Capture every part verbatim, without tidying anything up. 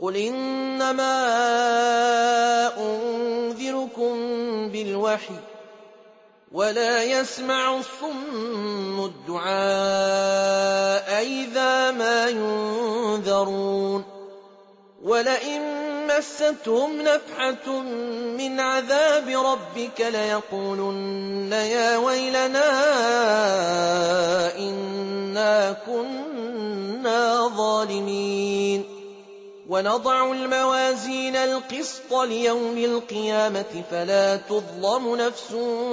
قُلْ إِنَّمَا أُنذِرُكُم بِالْوَحْيِ وَلَا يَسْمَعُ الصُّمُّ الدُّعَاءَ إِذَا مَا يُنذَرُونَ وَلَئِن مَّسَّتْهُمْ نَفْحَةٌ مِّنْ عَذَابِ رَبِّكَ لَيَقُولُنَّ يَا وَيْلَنَا إِنَّا كُنَّا ظَالِمِينَ وَنَضَعُ الْمَوَازِينَ الْقِسْطَ لِيَوْمِ الْقِيَامَةِ فَلَا تُظْلَمُ نَفْسٌ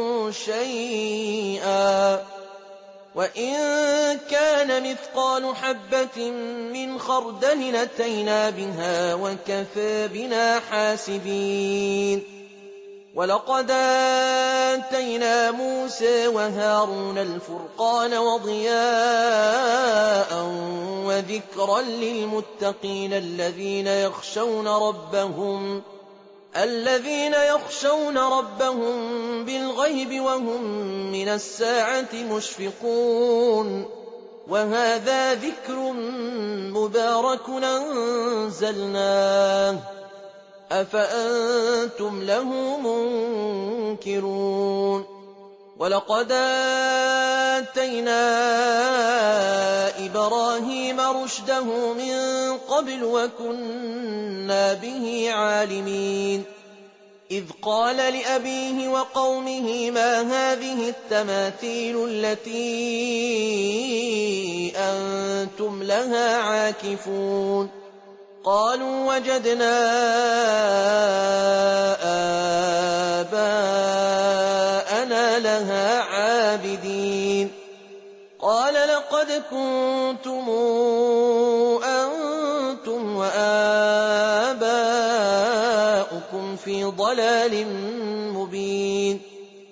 شَيْئًا وَإِن كَانَ مِثْقَالُ حَبَّةٍ مِّنْ خَرْدَلٍ أَتَيْنَا بِهَا وَكَفَىٰ بِنَا حَاسِبِينَ وَلَقَدْ آتَيْنَا مُوسَىٰ وَهَارُونَ الْفُرْقَانَ وَضِيَاءً وَذِكْرًا لِّلْمُتَّقِينَ الَّذِينَ يَخْشَوْنَ رَبَّهُمْ الَّذِينَ يَخْشَوْنَ رَبَّهُم بِالْغَيْبِ وَهُم مِّنَ السَّاعَةِ مُشْفِقُونَ وَهَٰذَا ذِكْرٌ مُّبَارَكٌ أَنزَلْنَاهُ أَفَأَنتُمْ لَهُ مُنكِرُونَ وَلَقَدْ آتَيْنَا إِبْرَاهِيمَ رُشْدَهُ مِن قَبْلُ وَكُنَّا بِهِ عَالِمِينَ إِذْ قَالَ لِأَبِيهِ وَقَوْمِهِ مَا هَٰذِهِ التَّمَاثِيلُ الَّتِي أَنتُمْ لَهَا عَاكِفُونَ قَالُوا وَجَدْنَا آبَاءَنَا لَهَا عَابِدِينَ قَالَ لَقَدْ كُنتُمْ أَنتُمْ وَآبَاؤُكُمْ فِي ضَلَالٍ مُّبِينٍ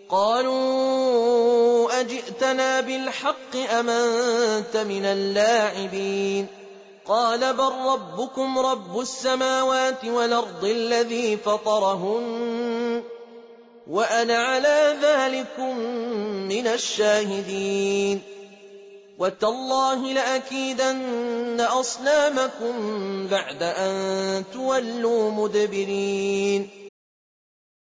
قَالُوا أَجِئْتَنَا بِالْحَقِّ أَمْ أَنتَ مِنَ اللاعبين قَالَ بَل رَّبُّكُمْ رَبُّ السَّمَاوَاتِ وَالْأَرْضِ الَّذِي فَطَرَهُنَّ وَأَنَا عَلَىٰ ذَٰلِكُم مِّنَ الشَّاهِدِينَ وَتَاللَّهِ لَأَكِيدَنَّ أَصْنَامَكُم بَعْدَ أَن تُوَلُّوا مُدْبِرِينَ